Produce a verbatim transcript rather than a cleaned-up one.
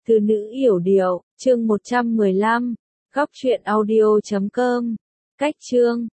Từ nữ yểu điệu, chương một trăm mười lăm, góc truyện audio chấm com. Cách chương